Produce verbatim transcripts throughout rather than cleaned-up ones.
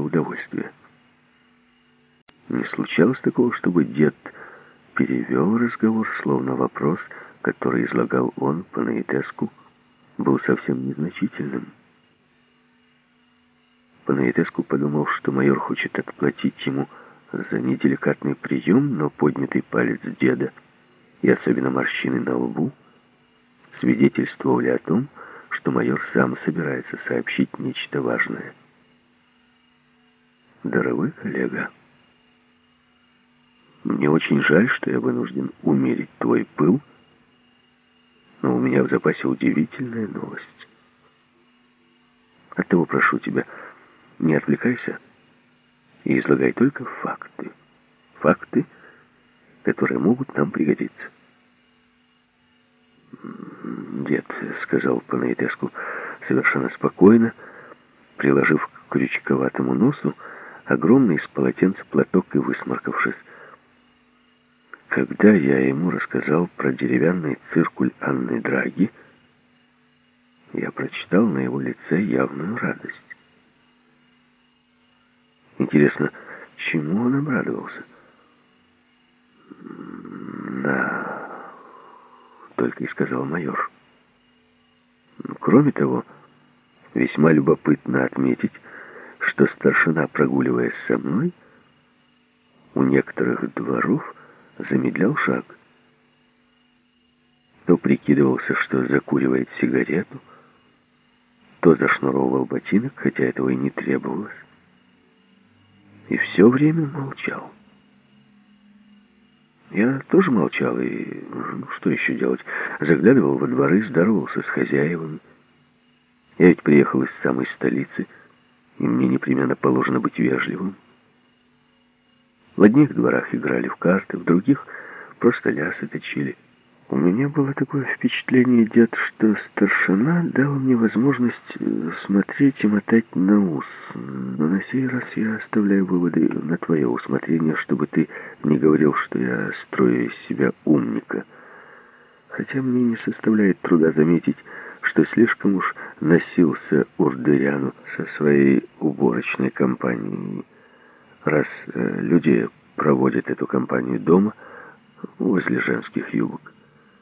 удовольствия. Не случалось такого, чтобы дед перевел разговор, словно вопрос, который излагал он Панаитеску, был совсем незначительным. Панаитеску подумал, что майор хочет отплатить ему за неделикатный прием, но поднятый палец деда и особенно морщины на лбу свидетельствовали о том, что майор сам собирается сообщить нечто важное. «Дорогой коллега, мне очень жаль, что я вынужден умерить твой пыл, но у меня в запасе удивительная новость. Оттого прошу тебя, не отвлекайся и излагай только факты. Факты, которые могут нам пригодиться». «Дед», — сказал Панаитеску совершенно спокойно, приложив к крючковатому носу огромный из полотенца платок и высморкавшись. «Когда я ему рассказал про деревянный циркуль Анны Драги, я прочитал на его лице явную радость. Интересно, чему он обрадовался?» «Да», — только и сказал майор. «Кроме того, весьма любопытно отметить, что старшина, прогуливаясь со мной, у некоторых дворов замедлял шаг. То прикидывался, что закуривает сигарету, то зашнуровывал ботинок, хотя этого и не требовалось. И все время молчал. Я тоже молчал, и ну, что еще делать? Заглядывал во дворы, здоровался с хозяевами. Я ведь приехал из самой столицы, и мне непременно положено быть вежливым. В одних дворах играли в карты, в других просто лясы точили. У меня было такое впечатление, дед, что старшина дал мне возможность смотреть и мотать на ус. Но на сей раз я оставляю выводы на твое усмотрение, чтобы ты не говорил, что я строю из себя умника. Хотя мне не составляет труда заметить, что слишком уж носился Урдыряну со своей уборочной компанией. Раз э, люди проводят эту компанию дома, возле женских юбок.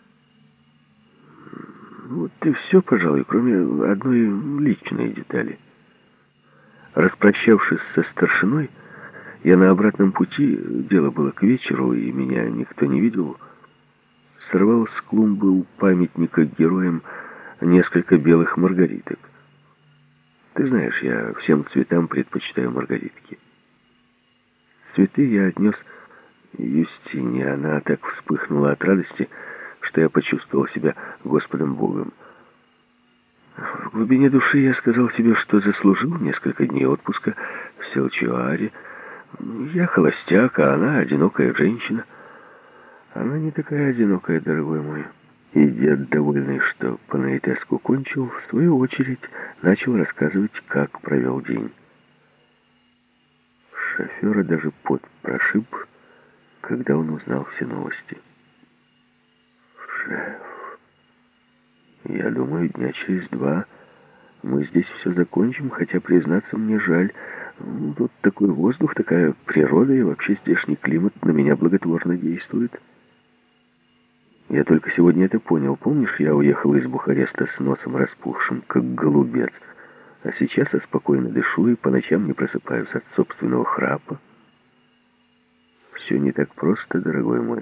Вот и все, пожалуй, кроме одной личной детали. Распрощавшись со старшиной, я на обратном пути, дело было к вечеру, и меня никто не видел, сорвал с клумбы у памятника героям несколько белых маргариток. Ты знаешь, я всем цветам предпочитаю маргаритки. Цветы я отнес Юстине. Она так вспыхнула от радости, что я почувствовал себя Господом Богом. В глубине души я сказал себе, что заслужил несколько дней отпуска в Селчуаре. Я холостяк, а она одинокая женщина. Она не такая одинокая, дорогой мой. И дед, довольный, что Панаитеску кончил, в свою очередь начал рассказывать, как провел день. Шофера даже пот прошиб, когда он узнал все новости. «Шеф, я думаю, дня через два мы здесь все закончим, хотя, признаться, мне жаль. Тут такой воздух, такая природа, и вообще здешний климат на меня благотворно действует. Я только сегодня это понял. Помнишь, я уехал из Бухареста с носом распухшим, как голубец, а сейчас я спокойно дышу и по ночам не просыпаюсь от собственного храпа. Все не так просто, дорогой мой».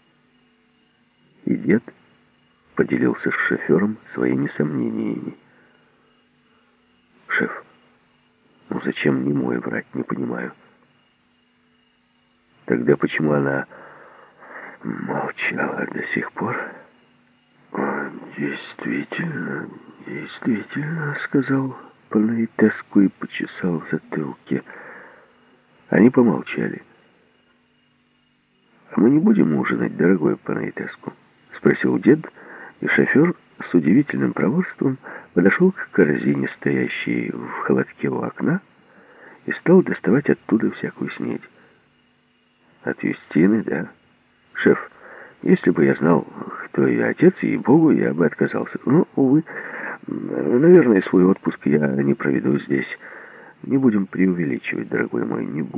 И дед поделился с шофером своими сомнениями. «Шеф, ну зачем не мой врать, не понимаю. Тогда почему она молчала до сих пор?» «О, действительно, действительно», — сказал Панаитеску и почесал в затылке. Они помолчали. «А мы не будем ужинать, дорогой Панаитеску?» — спросил дед, и шофер с удивительным проворством подошел к корзине, стоящей в холодке у окна, и стал доставать оттуда всякую снедь. «От Юстины, да? Шеф, если бы я знал, кто ее отец, ей-богу, я бы отказался. Но, увы, наверное, свой отпуск я не проведу здесь. Не будем преувеличивать, дорогой мой, не будем.